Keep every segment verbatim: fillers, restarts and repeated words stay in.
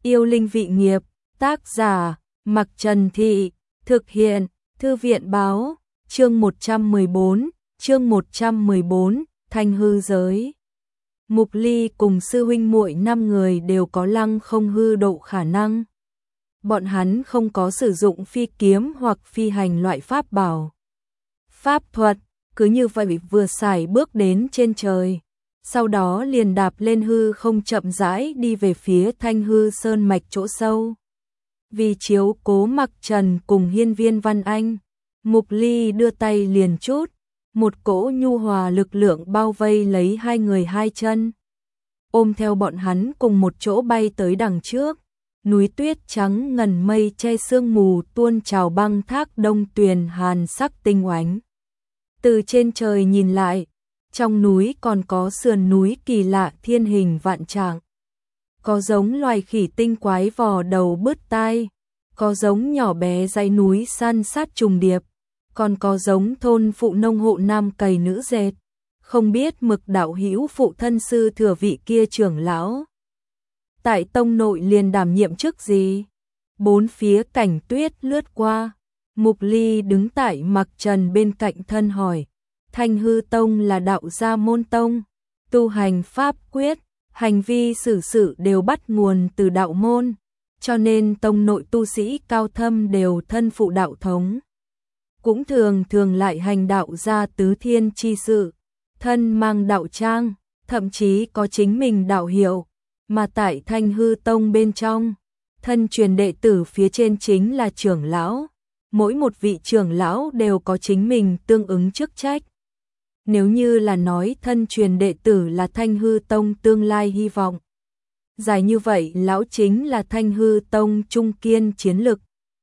Yêu linh vị nghiệp, tác giả, Mặc Trần Thị, thực hiện, Thư viện báo, chương một trăm mười bốn, chương một trăm mười bốn, Thanh hư giới. Mục Ly cùng sư huynh muội năm người đều có lăng không hư độ khả năng. Bọn hắn không có sử dụng phi kiếm hoặc phi hành loại pháp bảo. Pháp thuật, cứ như vậy vừa xài bước đến trên trời. Sau đó liền đạp lên hư không chậm rãi đi về phía Thanh hư sơn mạch chỗ sâu. Vì chiếu cố Mặc Trần cùng Hiên Viên Văn Anh, Mục Ly đưa tay liền chút, một cỗ nhu hòa lực lượng bao vây lấy hai người hai chân. Ôm theo bọn hắn cùng một chỗ bay tới đằng trước, núi tuyết trắng ngần mây che sương mù tuôn trào băng thác đông tuyền hàn sắc tinh oánh. Từ trên trời nhìn lại, trong núi còn có sườn núi kỳ lạ thiên hình vạn trạng. Có giống loài khỉ tinh quái vò đầu bứt tai, có giống nhỏ bé dãy núi san sát trùng điệp, còn có giống thôn phụ nông hộ nam cày nữ dệt. Không biết Mực đạo hữu phụ thân sư thừa vị kia trưởng lão tại tông nội liền đảm nhiệm chức gì? Bốn phía cảnh tuyết lướt qua, Mục Ly đứng tại Mặc Trần bên cạnh thân hỏi. Thanh hư tông là đạo gia môn tông, tu hành pháp quyết, hành vi xử sự đều bắt nguồn từ đạo môn, cho nên tông nội tu sĩ cao thâm đều thân phụ đạo thống. Cũng thường thường lại hành đạo gia tứ thiên chi sự, thân mang đạo trang, thậm chí có chính mình đạo hiệu, mà tại Thanh hư tông bên trong, thân truyền đệ tử phía trên chính là trưởng lão, mỗi một vị trưởng lão đều có chính mình tương ứng chức trách. Nếu như là nói thân truyền đệ tử là Thanh hư tông tương lai hy vọng, dài như vậy lão chính là Thanh hư tông trung kiên chiến lực.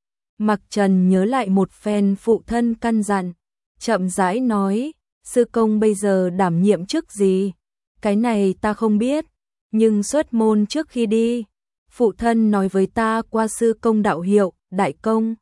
Mặc Trần nhớ lại một phen phụ thân căn dặn, chậm rãi nói, sư công bây giờ đảm nhiệm chức gì? Cái này ta không biết, nhưng xuất môn trước khi đi, phụ thân nói với ta qua sư công đạo hiệu, đại công.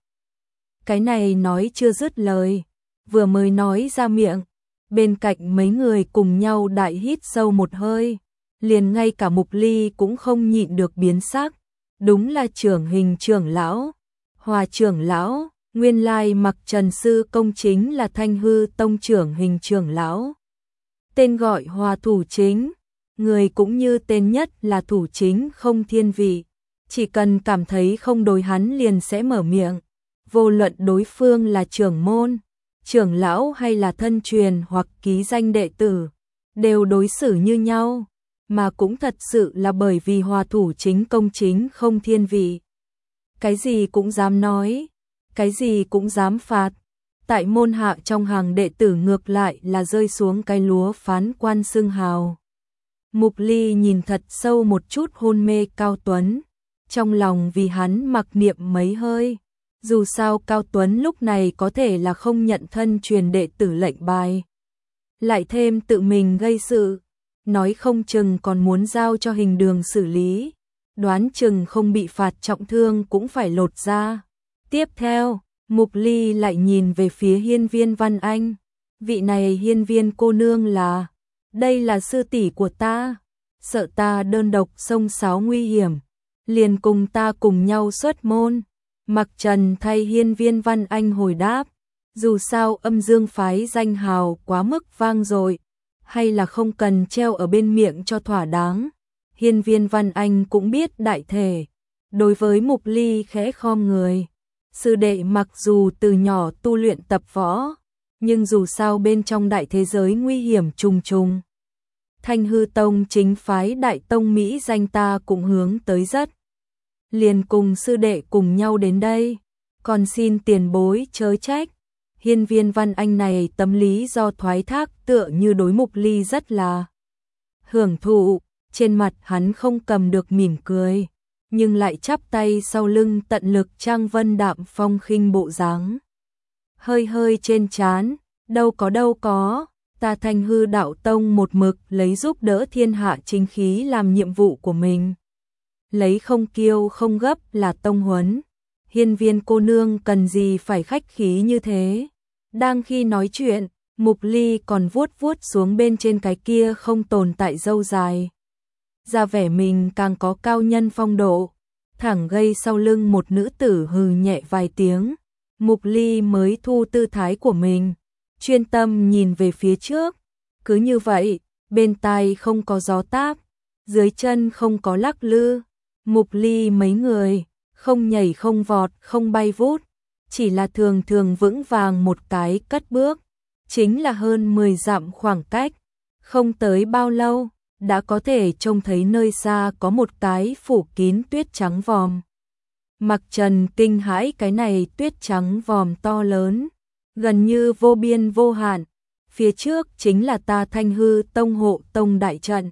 Cái này nói chưa dứt lời, vừa mới nói ra miệng, bên cạnh mấy người cùng nhau đại hít sâu một hơi, liền ngay cả Mục Ly cũng không nhịn được biến sắc, đúng là trưởng hình trưởng lão, Hòa trưởng lão, nguyên lai Mặc Trần sư công chính là Thanh hư tông trưởng hình trưởng lão. Tên gọi Hòa thủ chính, người cũng như tên nhất là thủ chính không thiên vị, chỉ cần cảm thấy không đối hắn liền sẽ mở miệng, vô luận đối phương là trưởng môn, trưởng lão hay là thân truyền hoặc ký danh đệ tử, đều đối xử như nhau, mà cũng thật sự là bởi vì Hòa thủ chính công chính không thiên vị. Cái gì cũng dám nói, cái gì cũng dám phạt, tại môn hạ trong hàng đệ tử ngược lại là rơi xuống cái lúa phán quan xưng hào. Mục Ly nhìn thật sâu một chút hôn mê Cao Tuấn, trong lòng vì hắn mặc niệm mấy hơi. Dù sao Cao Tuấn lúc này có thể là không nhận thân truyền đệ tử lệnh bài, lại thêm tự mình gây sự, nói không chừng còn muốn giao cho hình đường xử lý, đoán chừng không bị phạt trọng thương cũng phải lột ra. Tiếp theo, Mục Ly lại nhìn về phía Hiên Viên Văn Anh, vị này Hiên Viên cô nương là, đây là sư tỷ của ta, sợ ta đơn độc xông xáo nguy hiểm, liền cùng ta cùng nhau xuất môn. Mặc Trần thay Hiên Viên Văn Anh hồi đáp, dù sao âm dương phái danh hào quá mức vang dội, hay là không cần treo ở bên miệng cho thỏa đáng. Hiên Viên Văn Anh cũng biết đại thể, đối với Mục Ly khẽ khom người. Sư đệ mặc dù từ nhỏ tu luyện tập võ, nhưng dù sao bên trong đại thế giới nguy hiểm trùng trùng. Thanh hư tông chính phái đại tông Mỹ danh ta cũng hướng tới rất. Liền cùng sư đệ cùng nhau đến đây, còn xin tiền bối chớ trách. Hiên Viên Văn Anh này tấm lý do thoái thác tựa như đối Mục Ly rất là hưởng thụ, trên mặt hắn không cầm được mỉm cười, nhưng lại chắp tay sau lưng tận lực trang vân đạm phong khinh bộ dáng. Hơi hơi trên trán, đâu có đâu có, ta Thanh hư đạo tông một mực lấy giúp đỡ thiên hạ chính khí làm nhiệm vụ của mình. Lấy không kiêu không gấp là tông huấn. Hiên Viên cô nương cần gì phải khách khí như thế. Đang khi nói chuyện, Mục Ly còn vuốt vuốt xuống bên trên cái kia không tồn tại râu dài. Ra vẻ mình càng có cao nhân phong độ. thẳng gây sau lưng một nữ tử hừ nhẹ vài tiếng. Mục Ly mới thu tư thái của mình, chuyên tâm nhìn về phía trước. Cứ như vậy, bên tai không có gió táp, dưới chân không có lắc lư. Mục Ly mấy người, không nhảy không vọt, không bay vút, chỉ là thường thường vững vàng một cái cất bước, chính là hơn mười dặm khoảng cách. Không tới bao lâu, đã có thể trông thấy nơi xa có một cái phủ kín tuyết trắng vòm. Mặc Trần kinh hãi, cái này tuyết trắng vòm to lớn, gần như vô biên vô hạn, phía trước chính là ta Thanh Hư Tông hộ tông đại trận.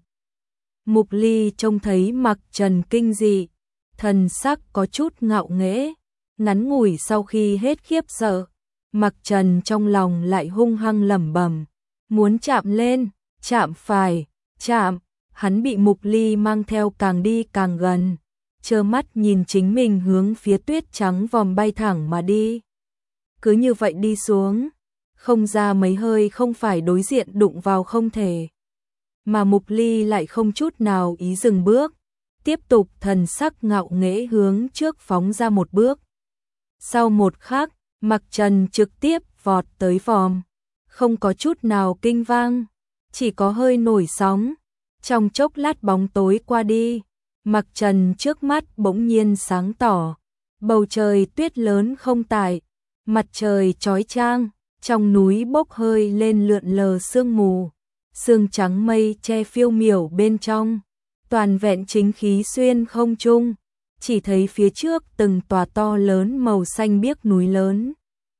Mục Ly trông thấy Mặc Trần kinh dị, thần sắc có chút ngạo nghễ, ngắn ngủi sau khi hết khiếp sợ, Mặc Trần trong lòng lại hung hăng lẩm bẩm, muốn chạm lên, chạm phải, chạm, hắn bị Mục Ly mang theo càng đi càng gần, trơ mắt nhìn chính mình hướng phía tuyết trắng vòm bay thẳng mà đi. Cứ như vậy đi xuống, không ra mấy hơi không phải đối diện đụng vào không thể. Mà Mục Ly lại không chút nào ý dừng bước, tiếp tục thần sắc ngạo nghễ hướng trước phóng ra một bước. Sau một khắc, Mặc Trần trực tiếp vọt tới vòm, không có chút nào kinh vang, chỉ có hơi nổi sóng. Trong chốc lát bóng tối qua đi, Mặc Trần trước mắt bỗng nhiên sáng tỏ, bầu trời tuyết lớn không tải, mặt trời chói chang, trong núi bốc hơi lên lượn lờ sương mù, sương trắng mây che phiêu miểu bên trong, toàn vẹn chính khí xuyên không trung, chỉ thấy phía trước từng tòa to lớn màu xanh biếc núi lớn,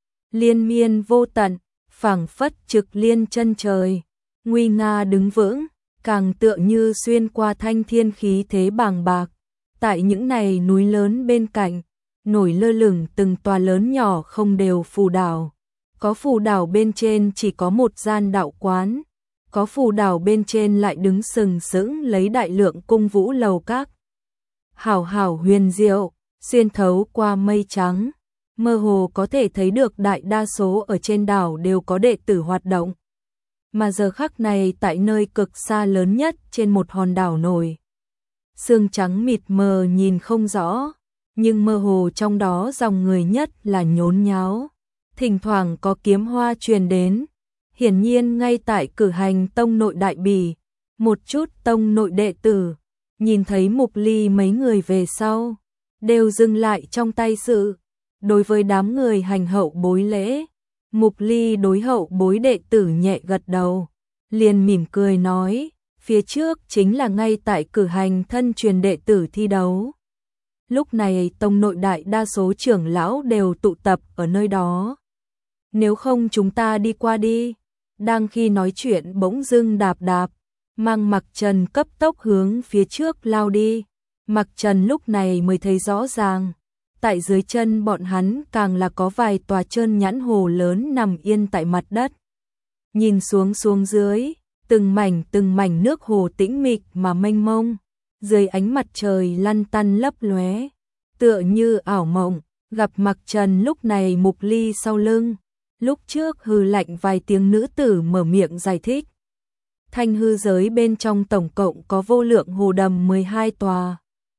liên miên vô tận, phảng phất trực liên chân trời, nguy nga đứng vững, càng tựa như xuyên qua thanh thiên khí thế bàng bạc. Tại những này núi lớn bên cạnh, nổi lơ lửng từng tòa lớn nhỏ không đều phù đảo. Có phù đảo bên trên chỉ có một gian đạo quán, có phù đảo bên trên lại đứng sừng sững lấy đại lượng cung vũ lầu các. Hảo hảo huyền diệu, xuyên thấu qua mây trắng, mơ hồ có thể thấy được đại đa số ở trên đảo đều có đệ tử hoạt động. Mà giờ khắc này tại nơi cực xa lớn nhất trên một hòn đảo nổi, sương trắng mịt mờ nhìn không rõ, nhưng mơ hồ trong đó dòng người nhất là nhốn nháo, thỉnh thoảng có kiếm hoa truyền đến, hiển nhiên ngay tại cử hành tông nội đại bỉ. Một chút tông nội đệ tử nhìn thấy Mục Ly mấy người về sau, đều dừng lại trong tay sự, đối với đám người hành hậu bối lễ. Mục Ly đối hậu bối đệ tử nhẹ gật đầu, liền mỉm cười nói, phía trước chính là ngay tại cử hành thân truyền đệ tử thi đấu. Lúc này tông nội đại đa số trưởng lão đều tụ tập ở nơi đó. Nếu không chúng ta đi qua đi. Đang khi nói chuyện bỗng dưng đạp đạp, mang Mặc Trần cấp tốc hướng phía trước lao đi. Mặc Trần lúc này mới thấy rõ ràng, tại dưới chân bọn hắn càng là có vài tòa trơn nhẵn hồ lớn nằm yên tại mặt đất. Nhìn xuống xuống dưới, từng mảnh từng mảnh nước hồ tĩnh mịch mà mênh mông, dưới ánh mặt trời lăn tăn lấp lóe, tựa như ảo mộng. Gặp Mặc Trần lúc này Mục Ly sau lưng, lúc trước hừ lạnh vài tiếng nữ tử mở miệng giải thích. Thanh hư giới bên trong tổng cộng có vô lượng hồ đầm mười hai tòa,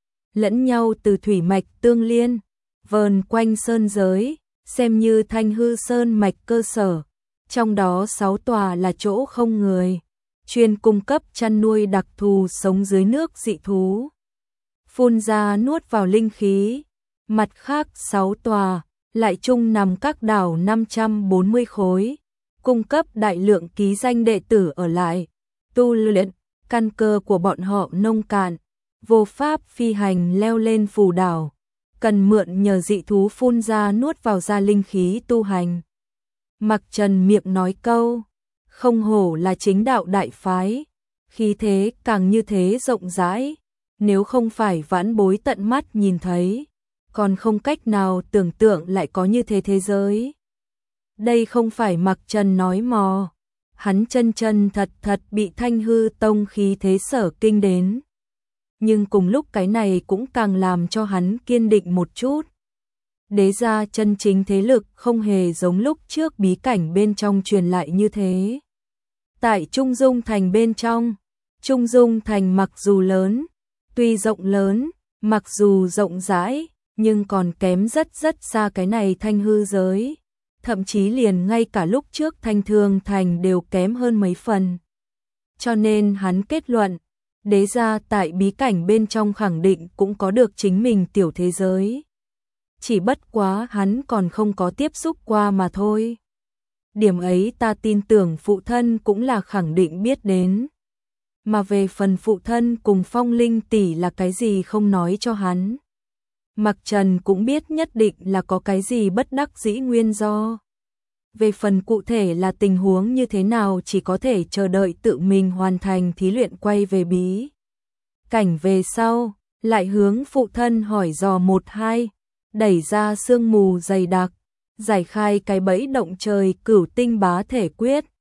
lẫn nhau từ thủy mạch tương liên, vờn quanh sơn giới, xem như thanh hư sơn mạch cơ sở. Trong đó sáu tòa là chỗ không người, chuyên cung cấp chăn nuôi đặc thù sống dưới nước dị thú, phun ra nuốt vào linh khí. Mặt khác sáu tòa lại chung nằm các đảo năm trăm bốn mươi khối, cung cấp đại lượng ký danh đệ tử ở lại, tu luyện. Căn cơ của bọn họ nông cạn, vô pháp phi hành leo lên phù đảo, cần mượn nhờ dị thú phun ra nuốt vào ra linh khí tu hành. Mặc Trần miệng nói câu, không hổ là chính đạo đại phái, khí thế càng như thế rộng rãi, nếu không phải vãn bối tận mắt nhìn thấy, còn không cách nào tưởng tượng lại có như thế thế giới. Đây không phải Mặc Trần nói mò, hắn chân chân thật thật bị Thanh hư tông khí thế sở kinh đến. Nhưng cùng lúc cái này cũng càng làm cho hắn kiên định một chút. Đế gia chân chính thế lực không hề giống lúc trước bí cảnh bên trong truyền lại như thế. Tại Trung Dung Thành bên trong, Trung Dung Thành mặc dù lớn, tuy rộng lớn, Mặc dù rộng rãi, nhưng còn kém rất rất xa cái này thanh hư giới. Thậm chí liền ngay cả lúc trước Thanh Thương Thành đều kém hơn mấy phần. Cho nên hắn kết luận, đế gia tại bí cảnh bên trong khẳng định cũng có được chính mình tiểu thế giới. Chỉ bất quá hắn còn không có tiếp xúc qua mà thôi. Điểm ấy ta tin tưởng phụ thân cũng là khẳng định biết đến. Mà về phần phụ thân cùng Phong Linh tỷ là cái gì không nói cho hắn. Mặc Trần cũng biết nhất định là có cái gì bất đắc dĩ nguyên do. Về phần cụ thể là tình huống như thế nào chỉ có thể chờ đợi tự mình hoàn thành thí luyện quay về bí cảnh về sau, lại hướng phụ thân hỏi dò một hai, đẩy ra sương mù dày đặc, giải khai cái bẫy động trời cửu tinh bá thể quyết,